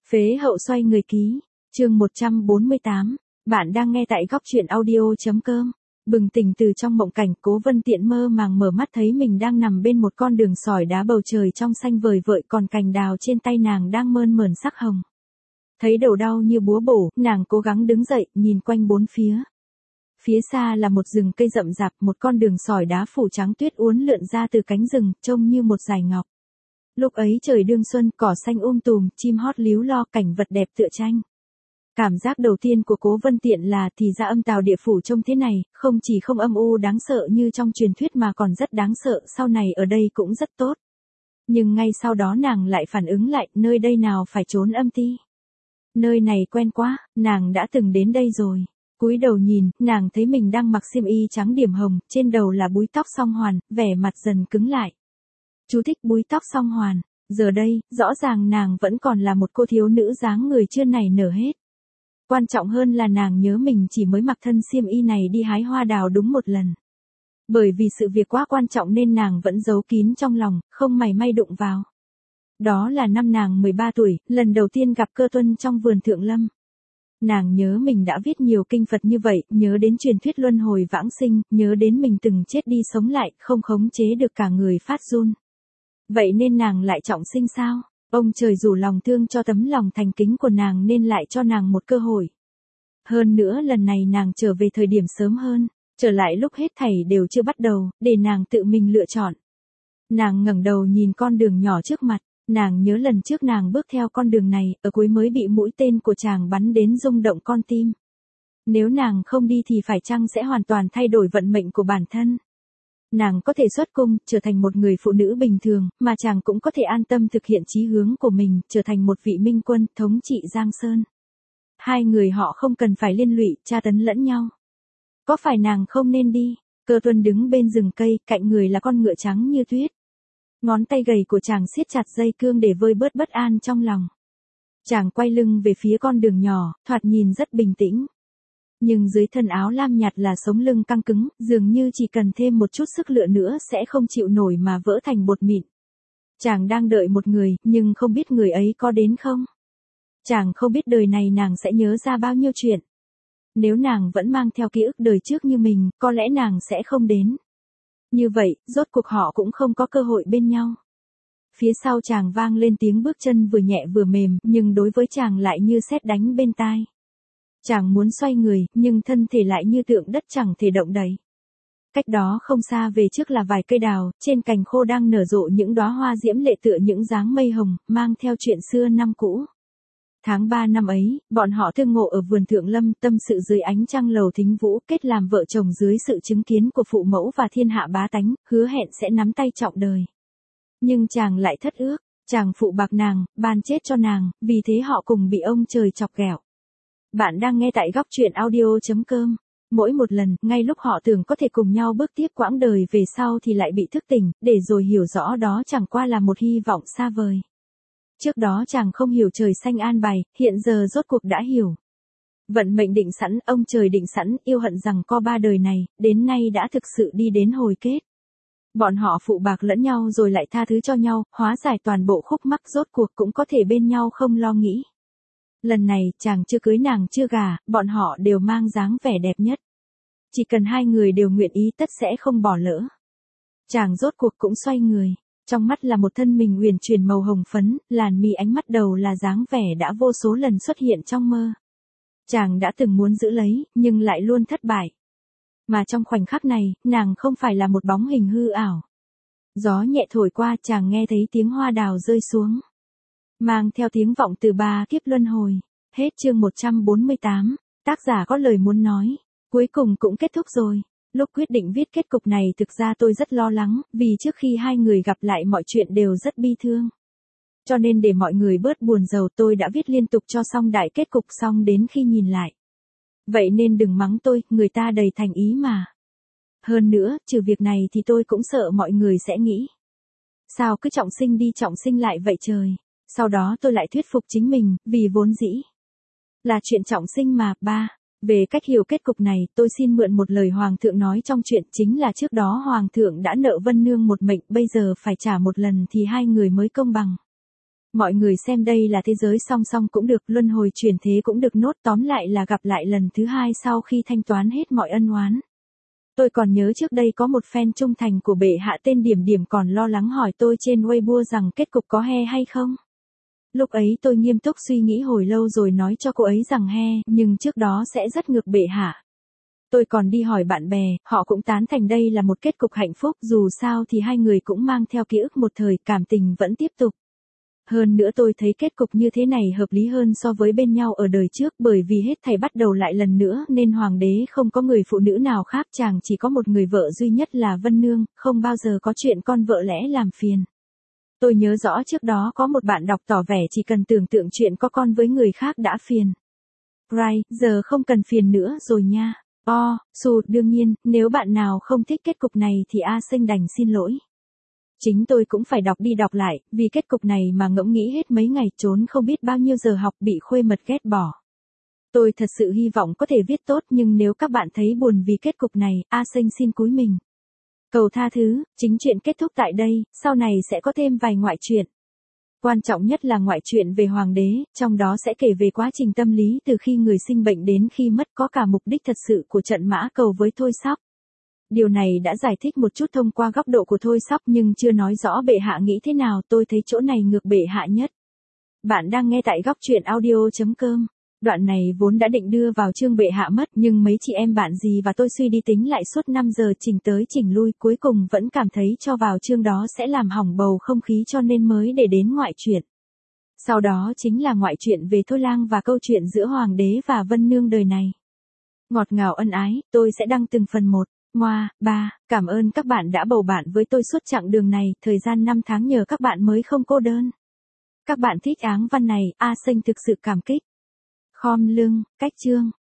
Phế hậu xoay người ký, chương 148, bạn đang nghe tại góc truyện audio.com. Bừng tỉnh từ trong mộng cảnh, Cố Vân Tiện mơ màng mở mắt thấy mình đang nằm bên một con đường sỏi đá, bầu trời trong xanh vời vợi, còn cành đào trên tay nàng đang mơn mởn sắc hồng. Thấy đầu đau như búa bổ, nàng cố gắng đứng dậy, nhìn quanh bốn phía. Phía xa là một rừng cây rậm rạp, một con đường sỏi đá phủ trắng tuyết uốn lượn ra từ cánh rừng, trông như một dải ngọc. Lúc ấy trời đương xuân, cỏ xanh tùm, chim hót líu lo, cảnh vật đẹp tựa tranh. Cảm giác đầu tiên của Cố Vân Tiện là thì ra âm tào địa phủ trông thế này, không chỉ không âm u đáng sợ như trong truyền thuyết mà còn rất đáng sợ, sau này ở đây cũng rất tốt. Nhưng ngay sau đó nàng lại phản ứng lại, nơi đây nào phải trốn âm ti. Nơi này quen quá, nàng đã từng đến đây rồi. Cúi đầu nhìn, nàng thấy mình đang mặc xiêm y trắng điểm hồng, trên đầu là búi tóc song hoàn, vẻ mặt dần cứng lại. Chú thích búi tóc song hoàn, giờ đây, rõ ràng nàng vẫn còn là một cô thiếu nữ dáng người chưa nảy nở hết. Quan trọng hơn là nàng nhớ mình chỉ mới mặc thân xiêm y này đi hái hoa đào đúng một lần. Bởi vì sự việc quá quan trọng nên nàng vẫn giấu kín trong lòng, không mảy may đụng vào. Đó là năm nàng 13 tuổi, lần đầu tiên gặp Cơ Tuân trong vườn Thượng Lâm. Nàng nhớ mình đã viết nhiều kinh Phật như vậy, nhớ đến truyền thuyết luân hồi vãng sinh, nhớ đến mình từng chết đi sống lại, không khống chế được cả người phát run. Vậy nên nàng lại trọng sinh sao? Ông trời rủ lòng thương cho tấm lòng thành kính của nàng nên lại cho nàng một cơ hội. Hơn nữa lần này nàng trở về thời điểm sớm hơn, trở lại lúc hết thảy đều chưa bắt đầu, để nàng tự mình lựa chọn. Nàng ngẩng đầu nhìn con đường nhỏ trước mặt, nàng nhớ lần trước nàng bước theo con đường này, ở cuối mới bị mũi tên của chàng bắn đến rung động con tim. Nếu nàng không đi thì phải chăng sẽ hoàn toàn thay đổi vận mệnh của bản thân. Nàng có thể xuất cung, trở thành một người phụ nữ bình thường, mà chàng cũng có thể an tâm thực hiện chí hướng của mình, trở thành một vị minh quân, thống trị Giang Sơn. Hai người họ không cần phải liên lụy, tra tấn lẫn nhau. Có phải nàng không nên đi? Cơ Tuân đứng bên rừng cây, cạnh người là con ngựa trắng như tuyết. Ngón tay gầy của chàng siết chặt dây cương để vơi bớt bất an trong lòng. Chàng quay lưng về phía con đường nhỏ, thoạt nhìn rất bình tĩnh. Nhưng dưới thân áo lam nhạt là sống lưng căng cứng, dường như chỉ cần thêm một chút sức lựa nữa sẽ không chịu nổi mà vỡ thành bột mịn. Chàng đang đợi một người, nhưng không biết người ấy có đến không. Chàng không biết đời này nàng sẽ nhớ ra bao nhiêu chuyện. Nếu nàng vẫn mang theo ký ức đời trước như mình, có lẽ nàng sẽ không đến. Như vậy, rốt cuộc họ cũng không có cơ hội bên nhau. Phía sau chàng vang lên tiếng bước chân vừa nhẹ vừa mềm, nhưng đối với chàng lại như sét đánh bên tai. Chàng muốn xoay người, nhưng thân thể lại như tượng đất chẳng thể động đậy. Cách đó không xa về trước là vài cây đào, trên cành khô đang nở rộ những đóa hoa diễm lệ tựa những dáng mây hồng, mang theo chuyện xưa năm cũ. Tháng 3 năm ấy, bọn họ tương ngộ ở vườn Thượng Lâm, tâm sự dưới ánh trăng lầu thính vũ, kết làm vợ chồng dưới sự chứng kiến của phụ mẫu và thiên hạ bá tánh, hứa hẹn sẽ nắm tay trọn đời. Nhưng chàng lại thất ước, chàng phụ bạc nàng, ban chết cho nàng, vì thế họ cùng bị ông trời chọc ghẹo. Bạn đang nghe tại góc truyện audio.com. Mỗi một lần, ngay lúc họ tưởng có thể cùng nhau bước tiếp quãng đời về sau thì lại bị thức tỉnh, để rồi hiểu rõ đó chẳng qua là một hy vọng xa vời. Trước đó chàng không hiểu trời xanh an bài, hiện giờ rốt cuộc đã hiểu. Vận mệnh định sẵn, ông trời định sẵn, yêu hận rằng co ba đời này, đến nay đã thực sự đi đến hồi kết. Bọn họ phụ bạc lẫn nhau rồi lại tha thứ cho nhau, hóa giải toàn bộ khúc mắc, rốt cuộc cũng có thể bên nhau không lo nghĩ. Lần này, chàng chưa cưới nàng chưa gả, bọn họ đều mang dáng vẻ đẹp nhất. Chỉ cần hai người đều nguyện ý tất sẽ không bỏ lỡ. Chàng rốt cuộc cũng xoay người. Trong mắt là một thân mình uyển chuyển màu hồng phấn, làn mi ánh mắt đầu là dáng vẻ đã vô số lần xuất hiện trong mơ. Chàng đã từng muốn giữ lấy, nhưng lại luôn thất bại. Mà trong khoảnh khắc này, nàng không phải là một bóng hình hư ảo. Gió nhẹ thổi qua, chàng nghe thấy tiếng hoa đào rơi xuống. Mang theo tiếng vọng từ 3 kiếp luân hồi. Hết chương 148, tác giả có lời muốn nói. Cuối cùng cũng kết thúc rồi. Lúc quyết định viết kết cục này thực ra tôi rất lo lắng, vì trước khi hai người gặp lại mọi chuyện đều rất bi thương. Cho nên để mọi người bớt buồn rầu tôi đã viết liên tục cho xong đại kết cục xong đến khi nhìn lại. Vậy nên đừng mắng tôi, người ta đầy thành ý mà. Hơn nữa, trừ việc này thì tôi cũng sợ mọi người sẽ nghĩ. Sao cứ trọng sinh đi trọng sinh lại vậy trời. Sau đó tôi lại thuyết phục chính mình, vì vốn dĩ là chuyện trọng sinh mà. Về cách hiểu kết cục này, tôi xin mượn một lời Hoàng thượng nói trong chuyện, chính là trước đó Hoàng thượng đã nợ Vân Nương một mệnh, bây giờ phải trả một lần thì hai người mới công bằng. Mọi người xem đây là thế giới song song cũng được, luân hồi chuyển thế cũng được, nốt tóm lại là gặp lại lần thứ hai sau khi thanh toán hết mọi ân oán. Tôi còn nhớ trước đây có một fan trung thành của bệ hạ tên Điểm Điểm còn lo lắng hỏi tôi trên Weibo rằng kết cục có he hay không. Lúc ấy tôi nghiêm túc suy nghĩ hồi lâu rồi nói cho cô ấy rằng he, nhưng trước đó sẽ rất ngược bệ hạ. Tôi còn đi hỏi bạn bè, họ cũng tán thành đây là một kết cục hạnh phúc, dù sao thì hai người cũng mang theo ký ức một thời, cảm tình vẫn tiếp tục. Hơn nữa tôi thấy kết cục như thế này hợp lý hơn so với bên nhau ở đời trước, bởi vì hết thảy bắt đầu lại lần nữa nên hoàng đế không có người phụ nữ nào khác, chàng chỉ có một người vợ duy nhất là Vân Nương, không bao giờ có chuyện con vợ lẽ làm phiền. Tôi nhớ rõ trước đó có một bạn đọc tỏ vẻ chỉ cần tưởng tượng chuyện có con với người khác đã phiền. Right, giờ không cần phiền nữa rồi nha. Đương nhiên, nếu bạn nào không thích kết cục này thì A Sinh đành xin lỗi. Chính tôi cũng phải đọc đi đọc lại, vì kết cục này mà ngẫm nghĩ hết mấy ngày, trốn không biết bao nhiêu giờ học, bị khuê mật ghét bỏ. Tôi thật sự hy vọng có thể viết tốt, nhưng nếu các bạn thấy buồn vì kết cục này, A Sinh xin cúi mình cầu tha thứ. Chính truyện kết thúc tại đây, sau này sẽ có thêm vài ngoại truyện. Quan trọng nhất là ngoại truyện về hoàng đế, trong đó sẽ kể về quá trình tâm lý từ khi người sinh bệnh đến khi mất, có cả mục đích thật sự của trận mã cầu với Thôi Sóc. Điều này đã giải thích một chút thông qua góc độ của Thôi Sóc nhưng chưa nói rõ bệ hạ nghĩ thế nào, tôi thấy chỗ này ngược bệ hạ nhất. Bạn đang nghe tại góc truyện audio.com. Đoạn này vốn đã định đưa vào chương bệ hạ mất, nhưng mấy chị em bạn gì và tôi suy đi tính lại suốt 5 giờ chỉnh tới chỉnh lui, cuối cùng vẫn cảm thấy cho vào chương đó sẽ làm hỏng bầu không khí cho nên mới để đến ngoại truyện. Sau đó chính là ngoại truyện về Thôi Lang và câu chuyện giữa hoàng đế và Vân Nương đời này. Ngọt ngào ân ái, tôi sẽ đăng từng phần một. Cảm ơn các bạn đã bầu bạn với tôi suốt chặng đường này, thời gian 5 tháng nhờ các bạn mới không cô đơn. Các bạn thích áng văn này, A Sinh thực sự cảm kích. Khom lưng, cách chương.